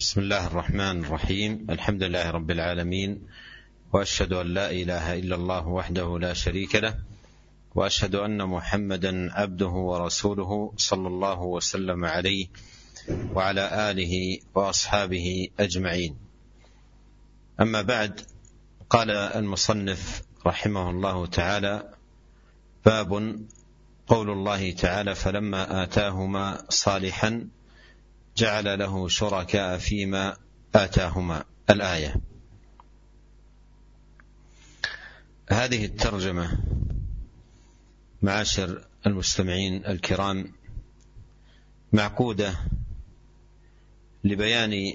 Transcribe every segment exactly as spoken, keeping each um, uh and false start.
بسم الله الرحمن الرحيم. الحمد لله رب العالمين، وأشهد أن لا إله إلا الله وحده لا شريك له، وأشهد أن محمدا عبده ورسوله صلى الله وسلم عليه وعلى آله وأصحابه أجمعين. أما بعد، قال المصنف رحمه الله تعالى: باب قول الله تعالى: فلما آتاهما صالحا جعل له شركاء فيما آتاهما. الآية. هذه الترجمة معاشر المستمعين الكرام معقودة لبيان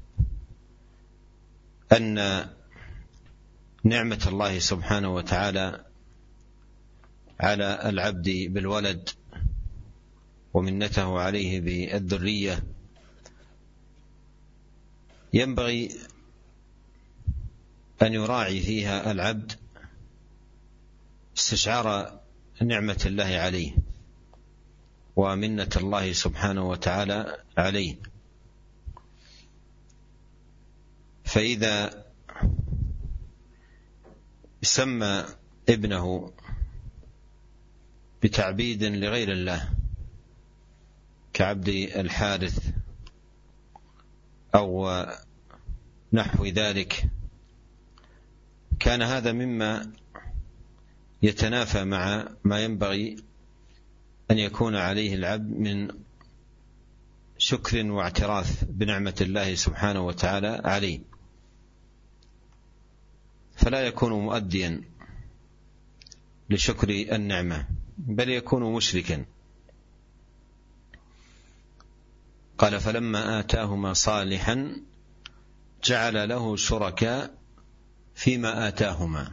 أن نعمة الله سبحانه وتعالى على العبد بالولد ومنته عليه بالذرية ينبغي أن يراعي فيها العبد استشعار نعمة الله عليه ومنة الله سبحانه وتعالى عليه. فإذا سمى ابنه بتعبيد لغير الله كعبد الحارث أو نحو ذلك، كان هذا مما يتنافى مع ما ينبغي أن يكون عليه العبد من شكر واعتراف بنعمة الله سبحانه وتعالى عليه، فلا يكون مؤديا لشكر النعمة بل يكون مشركا. قال: فلما آتاهما صالحا جعل له شركاء فيما آتاهما.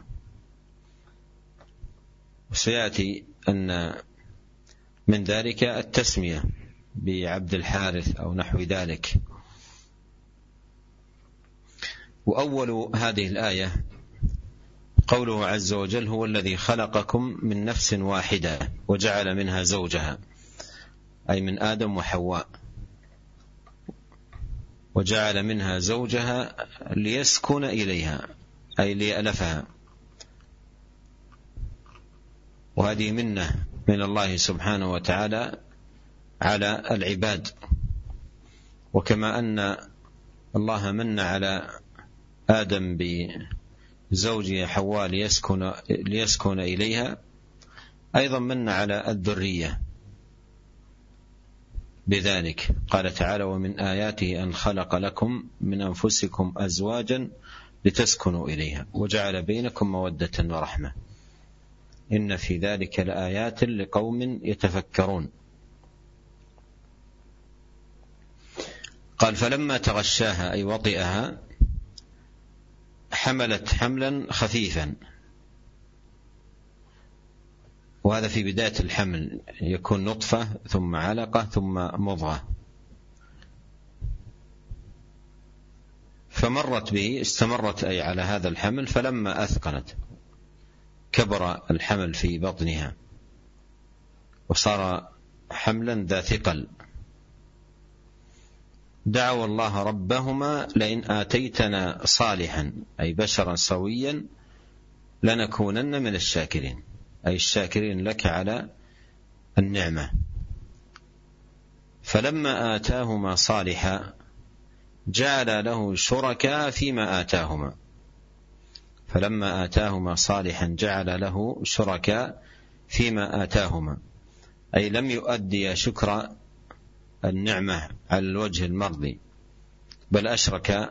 وسيأتي أن من ذلك التسمية بعبد الحارث أو نحو ذلك. وأول هذه الآية قوله عز وجل: هو الذي خلقكم من نفس واحدة وجعل منها زوجها، أي من آدم وحواء، وجعل منها زوجها ليسكن إليها أي ليألفها. وهذه منة من الله سبحانه وتعالى على العباد، وكما أن الله من على آدم بزوجه حواء ليسكن, ليسكن إليها، أيضا من على الذرية بذلك. قال تعالى: ومن آياته أن خلق لكم من أنفسكم أزواجا لتسكنوا إليها وجعل بينكم مودة ورحمة إن في ذلك لآيات لقوم يتفكرون. قال: فلما تغشاها أي وطئها حملت حملا خفيفا. وهذا في بداية الحمل، يكون نطفة ثم علقة ثم مضغة، فمرت به استمرت أي على هذا الحمل، فلما أثقلت كبر الحمل في بطنها وصار حملا ذا ثقل، دعوا الله ربهما لئن آتيتنا صالحا أي بشرا سويا لنكونن من الشاكرين، أي الشاكرين لك على النعمة. فلما آتاهما صالحا جعل له شركاء فيما آتاهما. فلما آتاهما صالحا جعل له شركاء فيما آتاهما، أي لم يؤدي شكر النعمة على الوجه المرضي، بل أشرك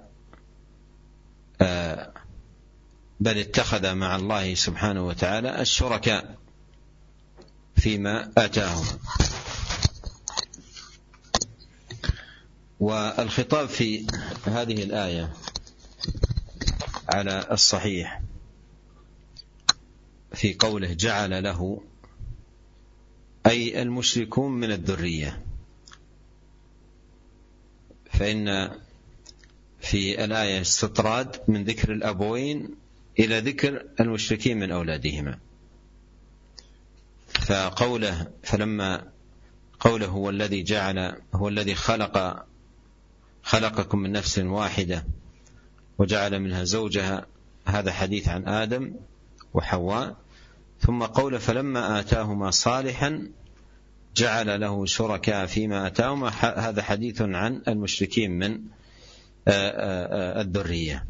آه بل اتخذ مع الله سبحانه وتعالى الشركاء فيما آتاهم. والخطاب في هذه الآية على الصحيح في قوله جعل له، أي المشركون من الذرية، فإن في الآية استطراد من ذكر الأبوين إلى ذكر المشركين من أولادهما. فقوله فلما قوله هو الذي جعل هو الذي خلق خلقكم من نفس واحدة وجعل منها زوجها، هذا حديث عن آدم وحواء. ثم قول فلما آتاهما صالحا جعل له شركاء فيما آتاهما، هذا حديث عن المشركين من الذرية.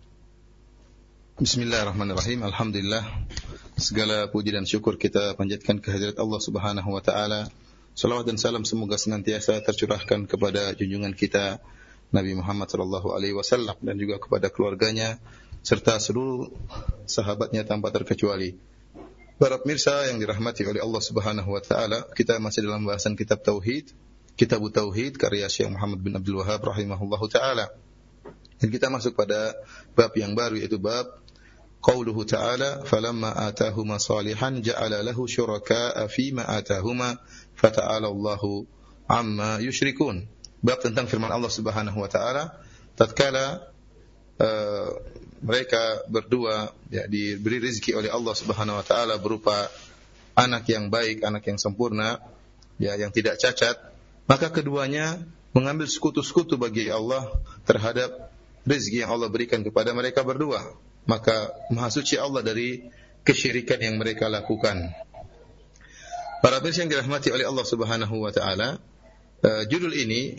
Bismillahirrahmanirrahim. Alhamdulillah, segala puji dan syukur kita panjatkan kehadirat Allah Subhanahu wa taala. Salawat dan salam semoga senantiasa tercurahkan kepada junjungan kita Nabi Muhammad sallallahu alaihi wasallam dan juga kepada keluarganya serta seluruh sahabatnya tanpa terkecuali. Para pemirsa yang dirahmati oleh Allah Subhanahu wa taala, kita masih dalam bahasan kitab tauhid, Kitab Tauhid karya Syekh Muhammad bin Abdul Wahhab rahimahullahu taala. Dan kita masuk pada bab yang baru, yaitu bab qauluhu ta'ala falamma atahuma salihan ja'ala lahu syuraka'a fima atahuma fata'ala Allahu amma yusyrikun. Bab tentang firman Allah Subhanahu wa taala tatkala uh, mereka berdua ya, diberi rezeki oleh Allah Subhanahu wa taala berupa anak yang baik, anak yang sempurna, ya, yang tidak cacat, maka keduanya mengambil sekutu-sekutu bagi Allah terhadap rezeki yang Allah berikan kepada mereka berdua. Maka maha suci Allah dari kesyirikan yang mereka lakukan. Para pemirsa yang dirahmati oleh Allah Subhanahu wa taala, uh, judul ini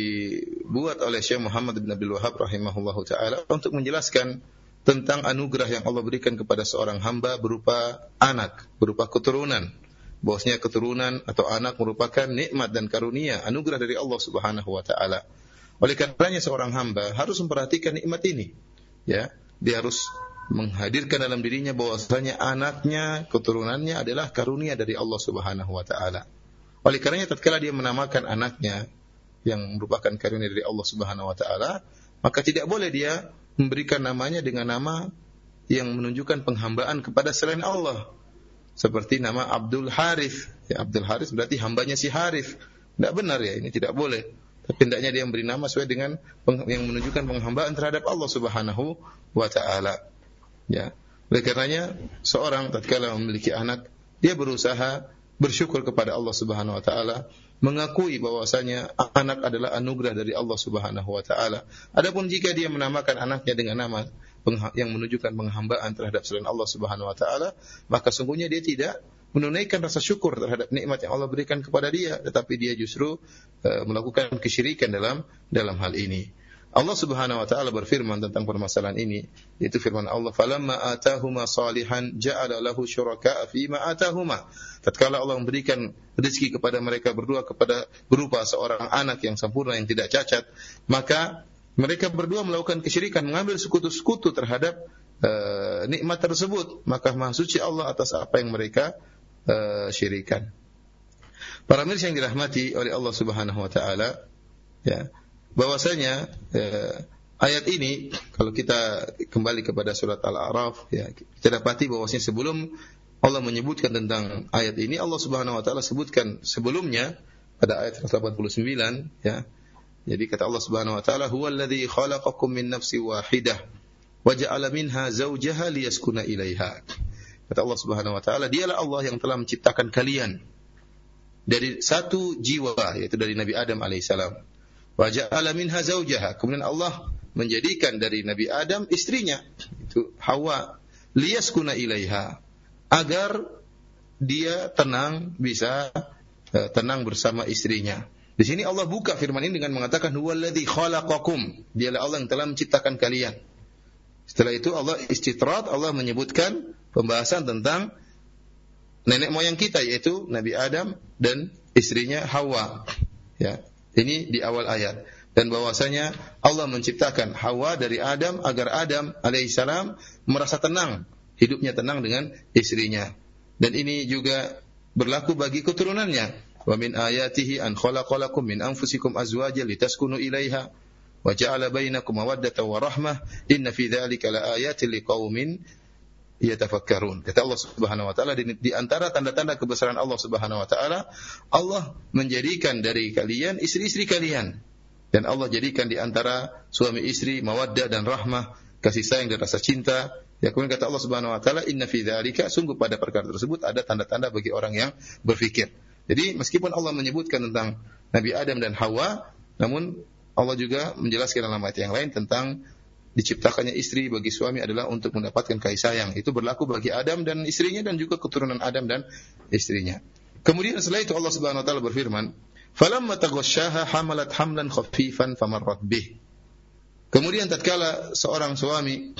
dibuat oleh Syekh Muhammad bin Abdul Wahhab rahimahullahu taala untuk menjelaskan tentang anugerah yang Allah berikan kepada seorang hamba berupa anak, berupa keturunan. Bahwasanya keturunan atau anak merupakan nikmat dan karunia, anugerah dari Allah Subhanahu wa taala. Oleh karenanya seorang hamba harus memperhatikan nikmat ini. Ya, dia harus menghadirkan dalam dirinya bahwasanya anaknya, keturunannya adalah karunia dari Allah Subhanahu wa taala. Oleh karenanya tatkala dia menamakan anaknya yang merupakan karunia dari Allah Subhanahu wa taala, maka tidak boleh dia memberikan namanya dengan nama yang menunjukkan penghambaan kepada selain Allah. Seperti nama Abdul Harith. Ya, Abdul Harith berarti hambanya si Harith. Tidak benar ya, ini tidak boleh. Tapi hendaknya dia memberi nama sesuai dengan yang menunjukkan penghambaan terhadap Allah Subhanahu wa taala. Ya. Oleh karenanya seorang tatkala memiliki anak, dia berusaha bersyukur kepada Allah Subhanahu wa taala, mengakui bahwasanya anak adalah anugerah dari Allah Subhanahu wa taala. Adapun jika dia menamakan anaknya dengan nama yang menunjukkan penghambaan terhadap selain Allah Subhanahu wa taala, maka sungguhnya dia tidak menunaikan rasa syukur terhadap nikmat yang Allah berikan kepada dia, tetapi dia justru uh, melakukan kesyirikan dalam dalam hal ini. Allah Subhanahu wa taala berfirman tentang permasalahan ini, yaitu firman Allah, "Falamma atahuma salihan ja'ala lahu syuraka'a fima atahuma." Tatkala Allah memberikan rezeki kepada mereka berdua kepada berupa seorang anak yang sempurna yang tidak cacat, maka mereka berdua melakukan kesyirikan, mengambil sekutu-sekutu terhadap uh, nikmat tersebut. Maka maha suci Allah atas apa yang mereka Uh, syirikan. Para mirsa yang dirahmati oleh Allah Subhanahu wa taala, ya, bahwasanya uh, ayat ini kalau kita kembali kepada surat Al-A'raf, ya, kita dapati bahwasanya sebelum Allah menyebutkan tentang ayat ini, Allah Subhanahu wa taala sebutkan sebelumnya pada ayat seratus delapan puluh sembilan, ya. Jadi kata Allah Subhanahu wa taala, "Huwallazi khalaqakum min nafsin wahidah wa ja'ala minha zawjaha liyaskuna ilaiha." Kata Allah Subhanahu wa taala, dialah Allah yang telah menciptakan kalian dari satu jiwa, yaitu dari Nabi Adam alaihissalam. Wa ja'ala minha zawjaha, kemudian Allah menjadikan dari Nabi Adam istrinya, itu Hawa, liyaskuna ilaiha, agar dia tenang, bisa uh, tenang bersama istrinya. Di sini Allah buka firman ini dengan mengatakan huwallazi khalaqakum, dialah Allah yang telah menciptakan kalian. Setelah itu Allah istitrat, Allah menyebutkan pembahasan tentang nenek moyang kita, yaitu Nabi Adam dan istrinya Hawa. Ya, ini di awal ayat. Dan bahwasanya Allah menciptakan Hawa dari Adam agar Adam alaihissalam merasa tenang, hidupnya tenang dengan istrinya. Dan ini juga berlaku bagi keturunannya. Wa min ayatihi an khalaqalakum min anfusikum azwajan litaskunu ilaiha wa ja'ala bainakum mawaddatan wa rahmah inna fi dzalika laayatin liqaumin yatafakkarun. Kata Allah Subhanahu wa taala, di, di antara tanda-tanda kebesaran Allah Subhanahu wa taala, Allah menjadikan dari kalian istri-istri kalian, dan Allah jadikan di antara suami istri mawaddah dan rahmah, kasih sayang dan rasa cinta. Ya, kemudian kata Allah Subhanahu wa taala, inna fi dzalika, sungguh pada perkara tersebut ada tanda-tanda bagi orang yang berfikir. Jadi meskipun Allah menyebutkan tentang Nabi Adam dan Hawa, namun Allah juga menjelaskan dalam ayat yang lain tentang diciptakannya istri bagi suami adalah untuk mendapatkan kasih sayang. Itu berlaku bagi Adam dan istrinya dan juga keturunan Adam dan istrinya. Kemudian setelah itu Allah Subhanahu wa taala berfirman, "Falamma taghasyaha hamalat hamlan khafifan famarrat bih." Kemudian tatkala seorang suami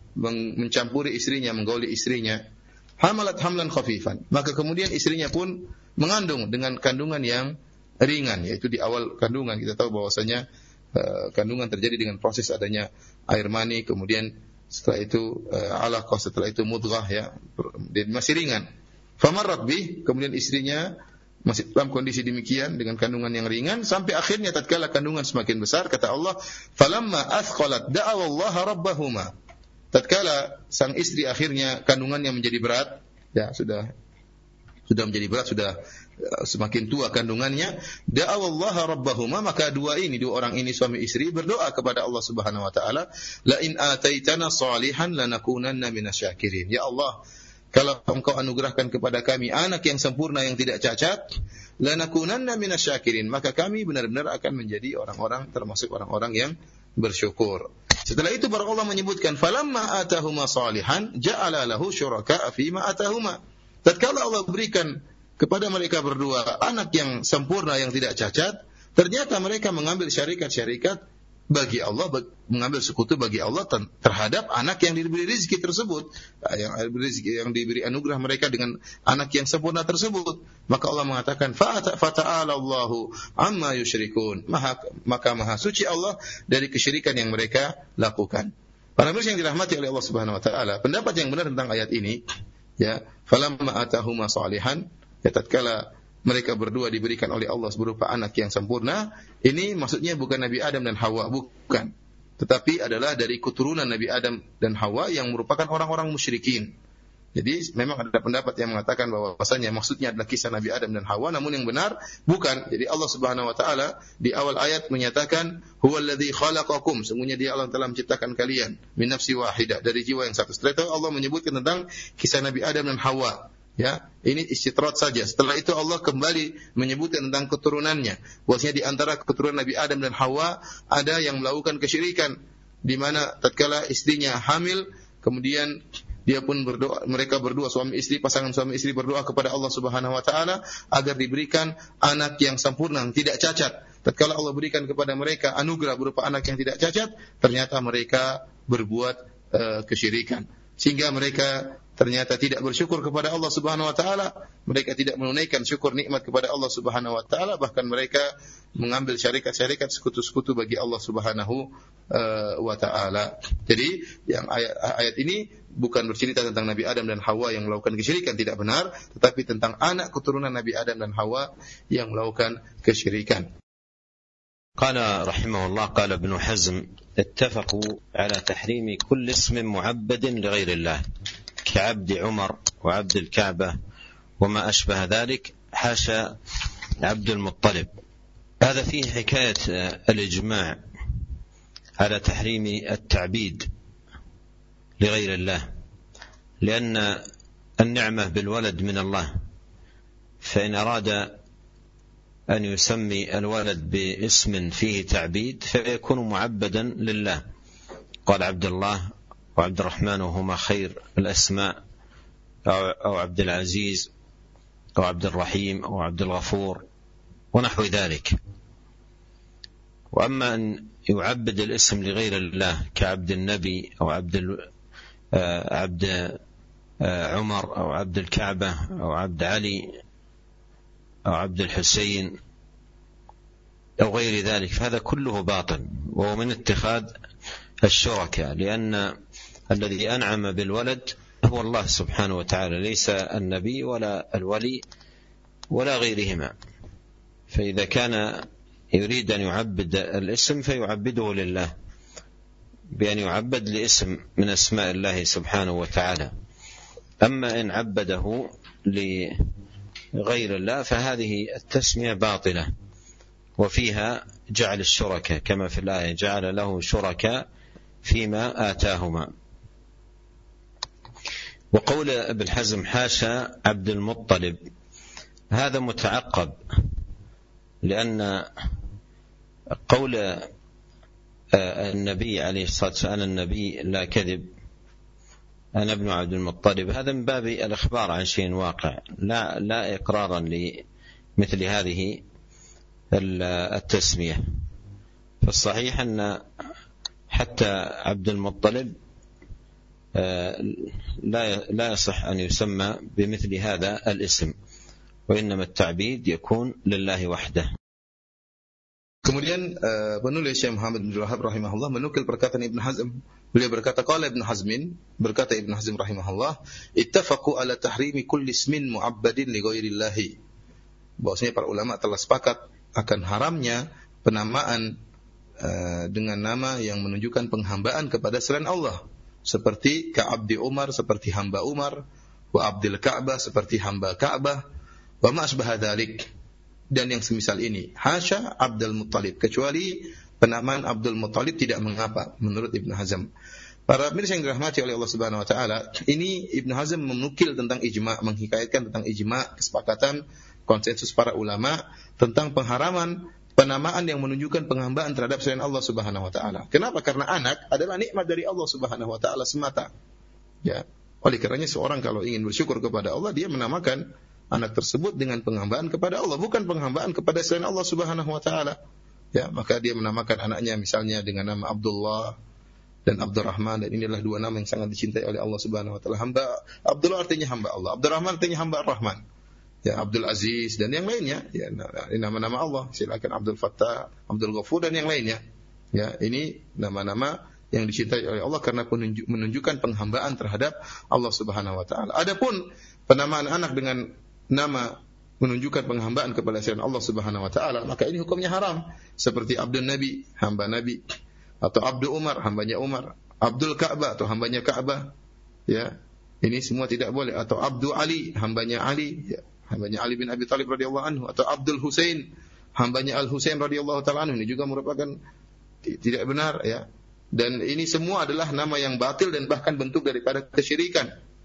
mencampuri istrinya, menggauli istrinya, hamalat hamlan khafifan, maka kemudian istrinya pun mengandung dengan kandungan yang ringan, yaitu di awal kandungan kita tahu bahwasanya uh, kandungan terjadi dengan proses adanya air mani, kemudian setelah itu uh, alaqah, setelah itu mudghah, ya, dan masih ringan. Famarrat bih, kemudian istrinya masih dalam kondisi demikian dengan kandungan yang ringan sampai akhirnya tatkala kandungan semakin besar, kata Allah, falamma athqalat da'awallaha rabbahuma. Tatkala sang istri akhirnya kandungannya menjadi berat, ya sudah sudah menjadi berat, sudah uh, semakin tua kandungannya, da'awallaha rabbahuma, maka dua ini, dua orang ini suami istri berdoa kepada Allah Subhanahu wa taala, la in ataitana salihan lanakunanna minasyakirin. Ya Allah, kalau Engkau anugerahkan kepada kami anak yang sempurna yang tidak cacat, lanakunanna minasyakirin, maka kami benar-benar akan menjadi orang-orang termasuk orang-orang yang bersyukur. Setelah itu baru Allah menyebutkan falamma atahuma salihan ja'ala lahu syuraka'a fima atahuma. Tatkala Allah berikan kepada mereka berdua anak yang sempurna yang tidak cacat, ternyata mereka mengambil syarikat-syarikat bagi Allah, mengambil sekutu bagi Allah terhadap anak yang diberi rezeki tersebut, yang rezeki yang diberi anugerah mereka dengan anak yang sempurna tersebut. Maka Allah mengatakan fata'ala Allahu amma yusyrikun, maka maha suci Allah dari kesyirikan yang mereka lakukan. Para muslim yang dirahmati oleh Allah Subhanahu wa taala, pendapat yang benar tentang ayat ini, ya, falamma atahuma salihan, ya, tatkala mereka berdua diberikan oleh Allah berupa anak yang sempurna, ini maksudnya bukan Nabi Adam dan Hawa, bukan, tetapi adalah dari keturunan Nabi Adam dan Hawa yang merupakan orang-orang musyrikin. Jadi memang ada pendapat yang mengatakan bahwasanya maksudnya adalah kisah Nabi Adam dan Hawa, namun yang benar bukan. Jadi Allah Subhanahu wa taala di awal ayat menyatakan huwallazi khalaqakum, sungguhnya Dia Allah telah menciptakan kalian min nafsi wahidah, dari jiwa yang satu. Setelah itu Allah menyebutkan tentang kisah Nabi Adam dan Hawa. Ya, ini istitrat saja. Setelah itu Allah kembali menyebutkan tentang keturunannya. Bahwasanya di antara keturunan Nabi Adam dan Hawa ada yang melakukan kesyirikan, di mana tatkala istrinya hamil, kemudian dia pun berdoa, mereka berdua suami istri, pasangan suami istri berdoa kepada Allah Subhanahu wa taala agar diberikan anak yang sempurna, tidak cacat. Tatkala Allah berikan kepada mereka anugerah berupa anak yang tidak cacat, ternyata mereka berbuat uh, kesyirikan, sehingga mereka ternyata tidak bersyukur kepada Allah Subhanahu wa taala, mereka tidak menunaikan syukur nikmat kepada Allah Subhanahu wa taala, bahkan mereka mengambil syarikat-syarikat sekutu-sekutu bagi Allah Subhanahu uh, wa taala. Jadi yang ayat, ayat ini bukan bercerita tentang Nabi Adam dan Hawa yang melakukan kesyirikan, tidak benar, tetapi tentang anak keturunan Nabi Adam dan Hawa yang melakukan kesyirikan. قال رحمه الله قال ابن حزم اتفقوا على تحريم كل اسم معبد لغير الله كعبد عمر وعبد الكعبة وما أشبه ذلك حاشا عبد المطلب. هذا فيه حكاية الإجماع على تحريم التعبيد لغير الله، لأن النعمة بالولد من الله، فإن أراد أن يسمي الولد باسم فيه تعبيد فيكون معبدا لله. قال عبد الله وعبد الرحمن وهما خير الأسماء، أو عبد العزيز أو عبد الرحيم أو عبد الغفور ونحو ذلك. وأما أن يعبد الاسم لغير الله كعبد النبي أو عبد عبد عمر أو عبد الكعبة أو عبد علي أو عبد الحسين أو غير ذلك، فهذا كله باطل وهو من اتخاذ الشركاء، لأن الذي أنعم بالولد هو الله سبحانه وتعالى، ليس النبي ولا الولي ولا غيرهما. فإذا كان يريد أن يعبد الاسم فيعبده لله بأن يعبد لاسم من أسماء الله سبحانه وتعالى. أما إن عبده لغير الله فهذه التسمية باطلة وفيها جعل الشركاء كما في الآية جعل له شركاء فيما آتاهما. وقول ابن حزم حاشا عبد المطلب هذا متعقب، لأن قول النبي عليه الصلاة والسلام النبي لا كذب، أنا ابن عبد المطلب، هذا من باب الإخبار عن شيء واقع، لا لا إقرارا لمثل هذه التسمية. فالصحيح أن حتى عبد المطلب لا لا يصح أن يسمى بمثل هذا الاسم، وإنما التعبيد يكون لله وحده. Kemudian uh, penulis Syekh Muhammad bin Wahab rahimahullah menukil perkataan Ibn Hazm. Beliau berkata, qala Ibn Hazmin, berkata Ibn Hazm rahimahullah, ittafaqu ala tahrimi kulli ismin mu'abbadin li ghairillahi. Bahwasanya para ulama telah sepakat akan haramnya penamaan uh, dengan nama yang menunjukkan penghambaan kepada selain Allah, seperti ka'abdi Umar, seperti hamba Umar, wa abdil Ka'bah, seperti hamba Ka'bah, wa ma asbaha dzalik, dan yang semisal ini. Hasya Abdul Muttalib, kecuali penamaan Abdul Muttalib tidak mengapa menurut Ibn Hazm. Para pemirsa yang dirahmati oleh Allah Subhanahu wa taala, ini Ibn Hazm menukil tentang ijma', menghikayatkan tentang ijma', kesepakatan konsensus para ulama tentang pengharaman penamaan yang menunjukkan penghambaan terhadap selain Allah Subhanahu wa taala. Kenapa? Karena anak adalah nikmat dari Allah Subhanahu wa taala semata. Ya. Oleh karenanya seorang kalau ingin bersyukur kepada Allah, dia menamakan anak tersebut dengan penghambaan kepada Allah, bukan penghambaan kepada selain Allah Subhanahu wa taala. Ya, maka dia menamakan anaknya misalnya dengan nama Abdullah dan Abdurrahman, dan inilah dua nama yang sangat dicintai oleh Allah Subhanahu wa taala. Hamba Abdullah artinya hamba Allah, Abdurrahman artinya hamba Ar-Rahman. Ya, Abdul Aziz dan yang lainnya, ya nama-nama Allah. Silakan Abdul Fattah, Abdul Ghafur dan yang lainnya. Ya, ini nama-nama yang dicintai oleh Allah karena menunjukkan penghambaan terhadap Allah Subhanahu wa taala. Adapun penamaan anak dengan nama menunjukkan penghambaan kepada selain Allah Subhanahu wa taala, maka ini hukumnya haram. Seperti Abdul Nabi, hamba Nabi, atau Abdul Umar, hambanya Umar, Abdul Ka'bah atau hambanya Ka'bah. Ya. Ini semua tidak boleh. Atau Abdul Ali, hambanya Ali, ya, hambanya Ali bin Abi Thalib radhiyallahu anhu, atau Abdul Husain, hambanya Al Husain radhiyallahu taala anhu, ini juga merupakan tidak benar, ya. Dan ini semua adalah nama yang batil dan bahkan bentuk daripada kesyirikan.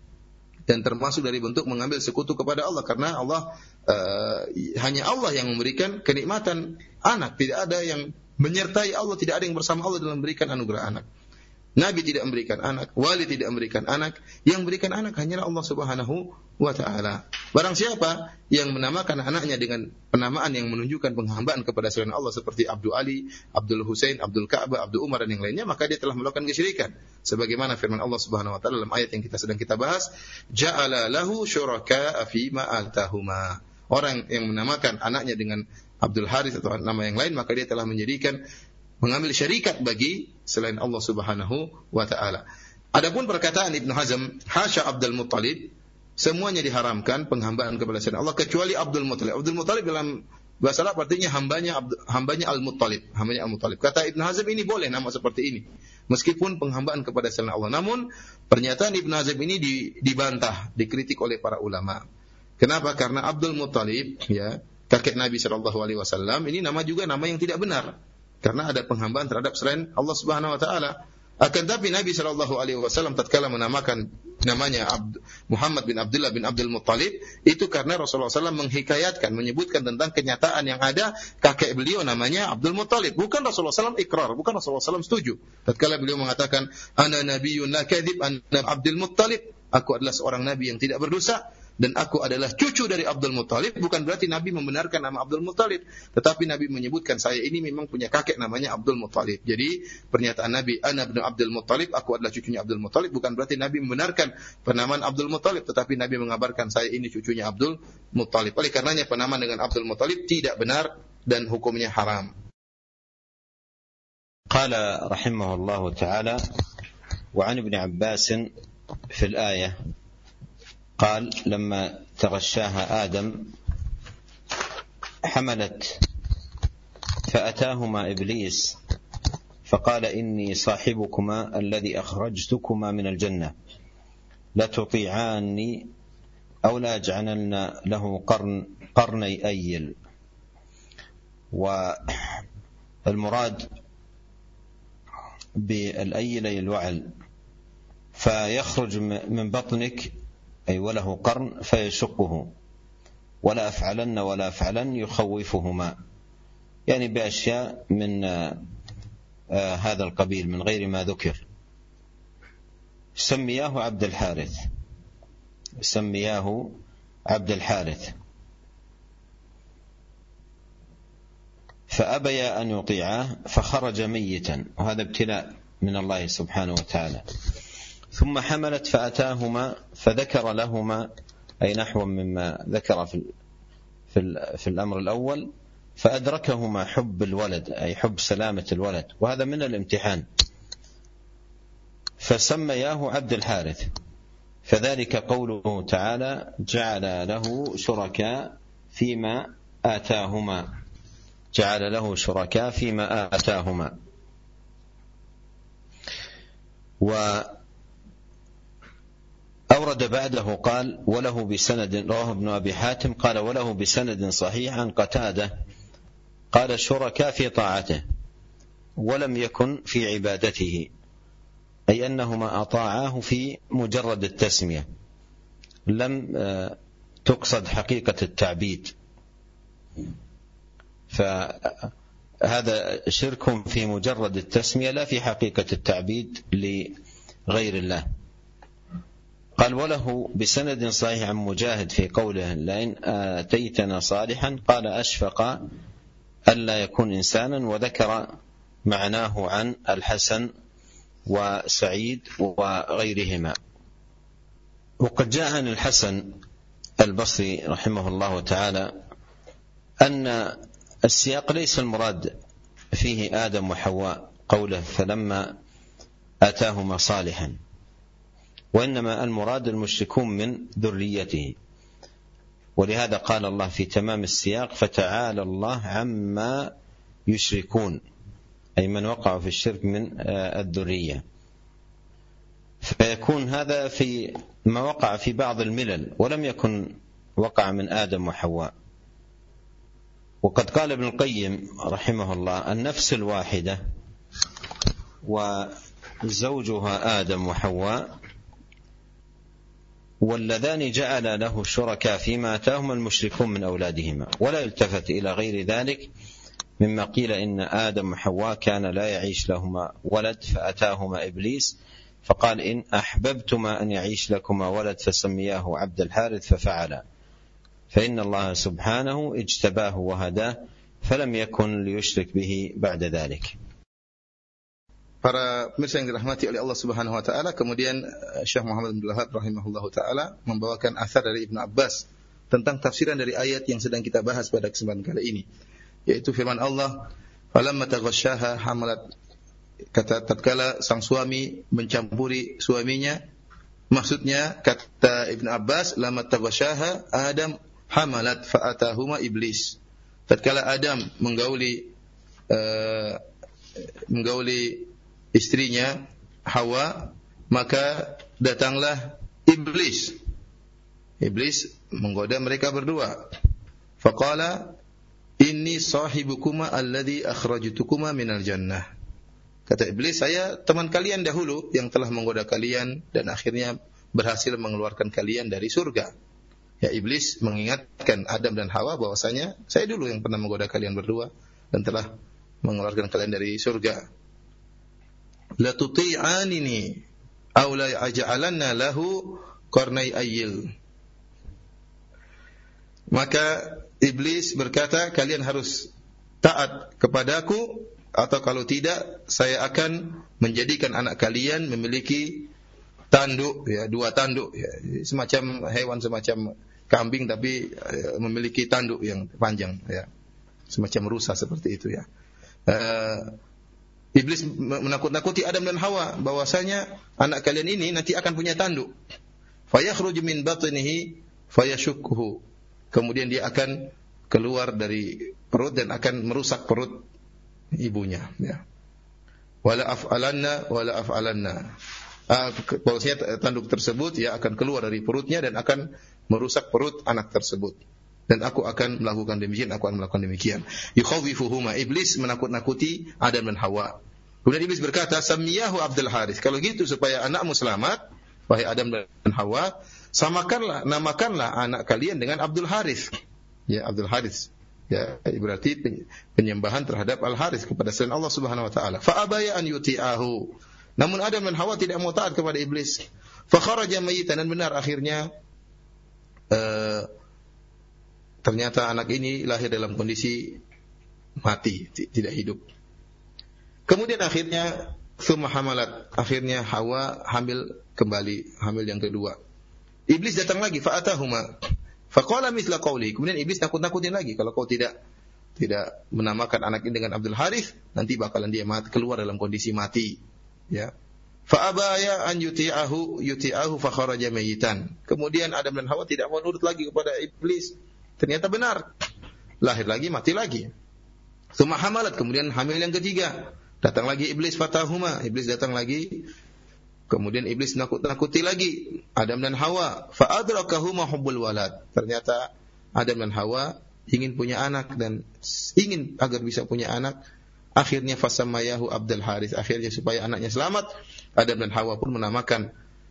Dan termasuk dari bentuk mengambil sekutu kepada Allah, karena Allah uh, hanya Allah yang memberikan kenikmatan anak, tidak ada yang menyertai Allah, tidak ada yang bersama Allah dalam memberikan anugerah anak. Nabi tidak memberikan anak, wali tidak memberikan anak, yang memberikan anak hanyalah Allah Subhanahu wa taala. Barang siapa yang menamakan anaknya dengan penamaan yang menunjukkan penghambaan kepada selain Allah seperti Abdul Ali, Abdul Husain, Abdul Ka'bah, Abdul Umar dan yang lainnya, maka dia telah melakukan kesyirikan. Sebagaimana firman Allah Subhanahu wa taala dalam ayat yang kita sedang kita bahas, ja'ala lahu syuraka'a fi ma atahuma. Orang yang menamakan anaknya dengan Abdul Haris atau nama yang lain, maka dia telah menjadikan mengambil syarikat bagi selain Allah Subhanahu wa taala. Adapun perkataan Ibn Hazm, hasya Abdul Muttalib, semuanya diharamkan penghambaan kepada selain Allah kecuali Abdul Muttalib. Abdul Muttalib dalam bahasa Arab artinya hambanya hambanya Al-Muttalib, hambanya Al-Muttalib. Kata Ibn Hazm, ini boleh nama seperti ini, meskipun penghambaan kepada selain Allah. Namun pernyataan Ibn Hazm ini dibantah, dikritik oleh para ulama. Kenapa? Karena Abdul Muttalib, ya, kakek Nabi sallallahu alaihi wasallam, ini nama juga nama yang tidak benar. Karena ada penghambaan terhadap selain Allah Subhanahu wa taala. Akan tapi Nabi sallallahu alaihi wasallam tatkala menamakan namanya Abd, Muhammad bin Abdullah bin Abdul Muttalib, itu karena Rasulullah sallallahu alaihi wasallam menghikayatkan, menyebutkan tentang kenyataan yang ada kakek beliau namanya Abdul Muttalib. Bukan Rasulullah sallallahu alaihi wasallam ikrar, bukan Rasulullah sallallahu alaihi wasallam setuju. Tatkala beliau mengatakan, "Ana nabiyyun la kadzib, ana Abdul Muttalib," aku adalah seorang nabi yang tidak berdosa dan aku adalah cucu dari Abdul Muttalib, bukan berarti Nabi membenarkan nama Abdul Muttalib, tetapi Nabi menyebutkan saya ini memang punya kakek namanya Abdul Muttalib. Jadi pernyataan Nabi, ana ibnu Abdul Muttalib, aku adalah cucunya Abdul Muttalib, bukan berarti Nabi membenarkan penamaan Abdul Muttalib, tetapi Nabi mengabarkan saya ini cucunya Abdul Muttalib. Oleh karenanya penamaan dengan Abdul Muttalib tidak benar dan hukumnya haram. Qala rahimahullahu ta'ala wa 'an Ibn Abbas fi al-ayah قال لما تغشاها آدم حملت فأتاهما إبليس فقال إني صاحبكما الذي أخرجتكما من الجنة لا تطيعاني أو لا أجعلن له قرن قرني أيل. والمراد بالأيل الوعل، فيخرج من بطنك أي وله قرن فيشقه، ولا أفعلن ولا أفعلن يخوفهما، يعني بأشياء من آه هذا القبيل من غير ما ذكر، سمياه عبد الحارث، سمياه عبد الحارث، فأبي أن يطيعاه فخرج ميتا، وهذا ابتلاء من الله سبحانه وتعالى. ثم حملت فأتاهما فذكر لهما أي نحو مما ذكر في في, في الأمر الأول، فأدركهما حب الولد أي حب سلامة الولد، وهذا من الامتحان، فسمياه عبد الحارث، فذلك قوله تعالى جعل له شركاء فيما آتاهما، جعل له شركاء فيما آتاهما. وأورد بعده قال وله بسند، رواه ابن أبي حاتم قال وله بسند صحيح عن قتادة قال شركاء في طاعته ولم يكن في عبادته، أي أنهما أطاعاه في مجرد التسمية، لم تقصد حقيقة التعبيد، فهذا شرك في مجرد التسمية لا في حقيقة التعبيد لغير الله. قال وله بسند صحيح عن مجاهد في قوله لئن آتيتنا صالحا قال أشفق ألا يكون إنسانا، وذكر معناه عن الحسن وسعيد وغيرهما. وقد جاء عن الحسن البصري رحمه الله تعالى أن السياق ليس المراد فيه آدم وحواء قوله فلما آتاهما صالحا، وإنما المراد المشركون من ذريته، ولهذا قال الله في تمام السياق فتعالى الله عما يشركون، أي من وقع في الشرك من الذرية، فيكون هذا في ما وقع في بعض الملل ولم يكن وقع من آدم وحواء. وقد قال ابن القيم رحمه الله النفس الواحدة وزوجها آدم وحواء واللذان جعل له الشركاء فيما آتاهما المشركون من أولادهما، ولا يلتفت إلى غير ذلك مما قيل إن آدم وحواء كان لا يعيش لهما ولد فأتاهما إبليس فقال إن أحببتما أن يعيش لكما ولد فسمياه عبد الحارث ففعلا، فإن الله سبحانه اجتباه وهداه فلم يكن ليشرك به بعد ذلك. Para pemirsa yang dirahmati oleh Allah Subhanahu wa taala, kemudian Syekh Muhammad bin Abdul Wahhab rahimahullahu taala membawakan athar dari Ibnu Abbas tentang tafsiran dari ayat yang sedang kita bahas pada kesempatan kali ini, yaitu firman Allah falamma taghasyaha hamalat, kata tatkala sang suami mencampuri suaminya, maksudnya kata Ibnu Abbas lamma taghasyaha Adam hamalat fa'atahuma iblis, tatkala Adam menggauli uh, menggauli istrinya Hawa, maka datanglah iblis. Iblis menggoda mereka berdua. Faqala inni sahibukuma alladhi akhrajtukuma minal jannah. Kata iblis, saya teman kalian dahulu yang telah menggoda kalian dan akhirnya berhasil mengeluarkan kalian dari surga. Ya, iblis mengingatkan Adam dan Hawa bahwasanya saya dulu yang pernah menggoda kalian berdua dan telah mengeluarkan kalian dari surga. La tuti'anini aw la aj'alanna lahu qarnai ayil. Maka iblis berkata, kalian harus taat kepadaku, atau kalau tidak saya akan menjadikan anak kalian memiliki tanduk, ya, dua tanduk, ya, semacam hewan semacam kambing tapi ya, memiliki tanduk yang panjang, ya, semacam rusa seperti itu, ya. Uh, Iblis menakut-nakuti Adam dan Hawa bahwasanya anak kalian ini nanti akan punya tanduk. Fayakhruju min batnihi fayashukkuhu. Kemudian dia akan keluar dari perut dan akan merusak perut ibunya, ya. Wala af'alanna wala af'alanna. Ah, bahwasanya tanduk tersebut ya akan keluar dari perutnya dan akan merusak perut anak tersebut. Dan aku akan melakukan demikian, aku akan melakukan demikian. Yukhawifuhuma, iblis menakut-nakuti Adam dan Hawa. Kemudian iblis berkata, "Samiyahu Abdul Harith." Kalau gitu supaya anakmu selamat, wahai Adam dan Hawa, samakanlah, namakanlah anak kalian dengan Abdul Harith. Ya, Abdul Harith. Ya, berarti penyembahan terhadap Al-Harits kepada selain Allah Subhanahu wa taala. Fa abaya an yuti'ahu. Namun Adam dan Hawa tidak mau taat kepada iblis. Fa kharaja mayyitan, dan benar akhirnya uh, ternyata anak ini lahir dalam kondisi mati, tidak hidup. Kemudian akhirnya tsumma hamalat, akhirnya Hawa hamil kembali, hamil yang kedua. Iblis datang lagi, fa atahuma. Faqala mithla qawli. Kemudian iblis nakut-nakutin lagi, kalau kau tidak tidak menamakan anak ini dengan Abdul Harits, nanti bakalan dia mati, keluar dalam kondisi mati. Ya. Fa abaya an yuti'ahu yuti'ahu fa kharaja mayyitan. Kemudian Adam dan Hawa tidak mau nurut lagi kepada iblis. Ternyata benar. Lahir lagi, mati lagi. Tsumma hamalat, kemudian hamil yang ketiga. Datang lagi iblis, fatahuma. Iblis datang lagi. Kemudian iblis nakut-nakuti lagi Adam dan Hawa. Fa adrakahuma hubbul walad. Ternyata Adam dan Hawa ingin punya anak dan ingin agar bisa punya anak. Akhirnya fasamayahu Abdul Harits. Akhirnya supaya anaknya selamat, Adam dan Hawa pun menamakan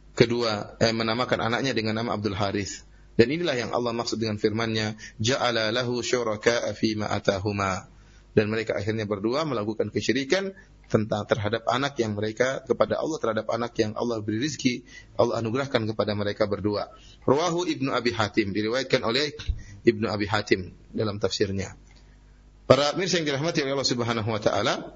kedua eh, menamakan anaknya dengan nama Abdul Harits. Dan inilah yang Allah maksud dengan firman-Nya, ja'ala lahu syuraka'a fi ma atahuma. Dan mereka akhirnya berdua melakukan kesyirikan tentang terhadap anak yang mereka kepada Allah, terhadap anak yang Allah beri rezeki, Allah anugerahkan kepada mereka berdua. Rawahu Ibnu Abi Hatim, diriwayatkan oleh Ibnu Abi Hatim dalam tafsirnya. Para mirsa yang dirahmati oleh Allah Subhanahu wa taala,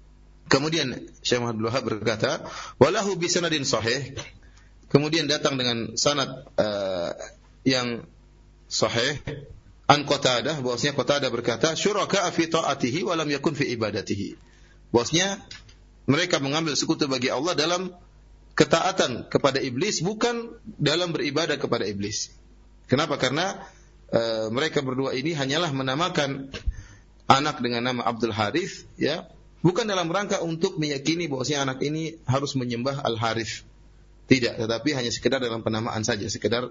kemudian Syekh Muhammad Wahab berkata, walahu bi sanadin sahih. Kemudian datang dengan sanad uh, yang sahih an Qatadah, bahwasanya Qatadah berkata, syuraka fi ta'atihi wa lam yakun fi ibadatihi. Bahwasanya mereka mengambil sekutu bagi Allah dalam ketaatan kepada iblis, bukan dalam beribadah kepada iblis. Kenapa? Karena uh, mereka berdua ini hanyalah menamakan anak dengan nama Abdul Harits, ya, bukan dalam rangka untuk meyakini bahwasanya anak ini harus menyembah Al-Harits. Tidak, tetapi hanya sekedar dalam penamaan saja, sekedar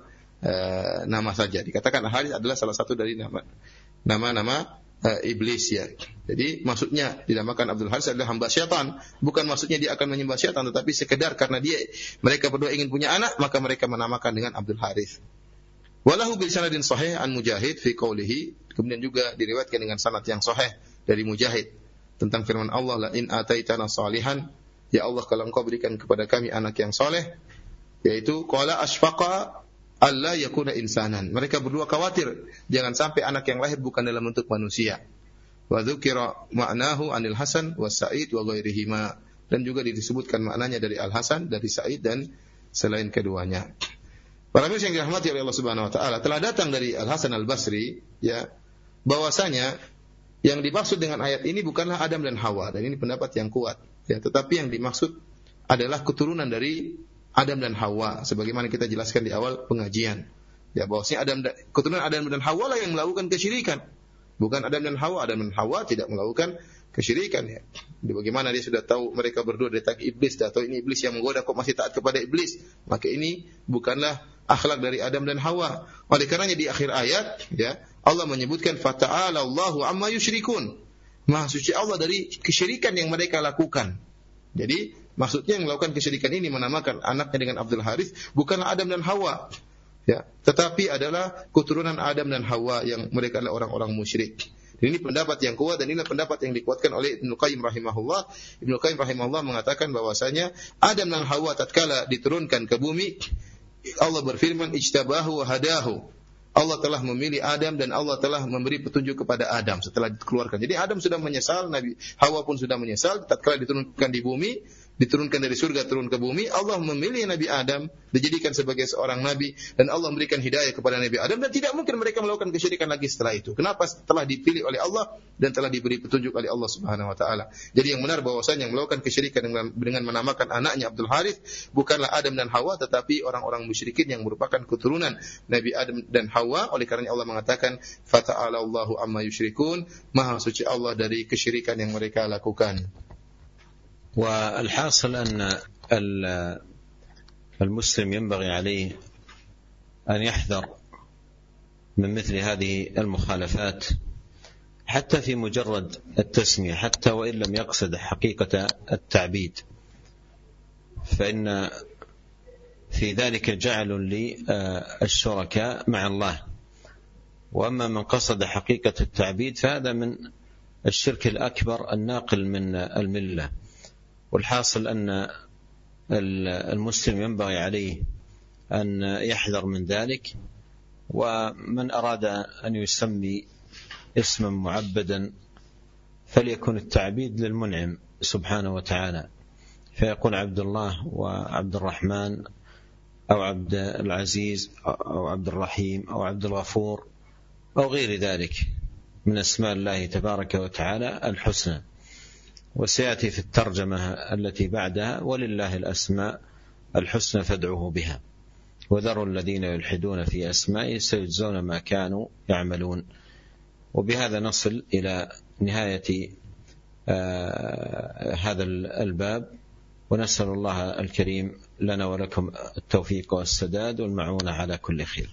uh, nama saja. Dikatakan Al-Harits adalah salah satu dari nama nama-nama uh, iblis, ya. Jadi maksudnya dinamakan Abdul Harits adalah hamba syaitan, bukan maksudnya dia akan menyembah syaitan, tetapi sekedar karena dia mereka berdua ingin punya anak, maka mereka menamakan dengan Abdul Harits. Walahu bil sanadin sahih an Mujahid fi qawlihi. Kemudian juga diriwayatkan dengan sanad yang sahih dari Mujahid tentang firman Allah, la in ataitana salihan, ya Allah kalau engkau berikan kepada kami anak yang saleh, yaitu qala asfaqa alla yakuna insanan. Mereka berdua khawatir jangan sampai anak yang lahir bukan dalam bentuk manusia. Wa dzukira ma'nahu anil Hasan wa Sa'id wa ghairihima. Dan juga disebutkan maknanya dari Al-Hasan, dari Sa'id dan selain keduanya. Para mirsa yang dirahmati oleh Allah Subhanahu wa taala, telah datang dari Al-Hasan Al-Basri, ya, bahwasanya yang dimaksud dengan ayat ini bukanlah Adam dan Hawa, dan ini pendapat yang kuat, ya, tetapi yang dimaksud adalah keturunan dari Adam dan Hawa, sebagaimana kita jelaskan di awal pengajian. Ya, bahwasanya Adam dan, keturunan Adam dan Hawa lah yang melakukan kesyirikan. Bukan Adam dan Hawa. Adam dan Hawa tidak melakukan kesyirikan, ya. Bagaimana dia sudah tahu mereka berdua dari iblis, atau ini iblis yang menggoda kok masih taat kepada iblis, maka ini bukanlah akhlak dari Adam dan Hawa. Oleh karenanya di akhir ayat, ya, Allah menyebutkan fata'ala Allahu amma yusyrikun. Maha suci Allah dari kesyirikan yang mereka lakukan. Jadi maksudnya yang melakukan kesyirikan ini menamakan anaknya dengan Abdul Harits bukanlah Adam dan Hawa, ya, tetapi adalah keturunan Adam dan Hawa yang mereka adalah orang-orang musyrik. Ini pendapat yang kuat, dan inilah pendapat yang dikuatkan oleh Ibnu Qayyim rahimahullah. Ibnu Qayyim rahimahullah mengatakan bahwasanya Adam dan Hawa tatkala diturunkan ke bumi, Allah berfirman ijtabahu wa hadahu. Allah telah memilih Adam dan Allah telah memberi petunjuk kepada Adam setelah dikeluarkan. Jadi Adam sudah menyesal, Nabi Hawa pun sudah menyesal tatkala diturunkan di bumi, diturunkan dari surga turun ke bumi. Allah memilih Nabi Adam, dijadikan sebagai seorang nabi, dan Allah memberikan hidayah kepada Nabi Adam, dan tidak mungkin mereka melakukan kesyirikan lagi setelah itu. Kenapa? Setelah dipilih oleh Allah dan telah diberi petunjuk oleh Allah Subhanahu wa taala. Jadi yang benar bahwasanya yang melakukan kesyirikan dengan, dengan menamakan anaknya Abdul Harits bukanlah Adam dan Hawa, tetapi orang-orang musyrikin yang merupakan keturunan Nabi Adam dan Hawa. Oleh karena Allah mengatakan fata'ala Allahu amma yusyrikun, maha suci Allah dari kesyirikan yang mereka lakukan. والحاصل أن المسلم ينبغي عليه أن يحذر من مثل هذه المخالفات حتى في مجرد التسمية، حتى وإن لم يقصد حقيقة التعبيد، فإن في ذلك جعل للشركاء مع الله، وأما من قصد حقيقة التعبيد فهذا من الشرك الأكبر الناقل من الملة. والحاصل أن المسلم ينبغي عليه أن يحذر من ذلك، ومن أراد أن يسمي اسما معبدا فليكن التعبيد للمنعم سبحانه وتعالى، فيقول عبد الله وعبد الرحمن أو عبد العزيز أو عبد الرحيم أو عبد الغفور أو غير ذلك من أسماء الله تبارك وتعالى الحسنى. وسيأتي في الترجمة التي بعدها: ولله الأسماء الحسنى فادعوه بها وذروا الذين يلحدون في أسمائه سيجزون ما كانوا يعملون. وبهذا نصل إلى نهاية آه هذا الباب، ونسأل الله الكريم لنا ولكم التوفيق والسداد والمعونة على كل خير.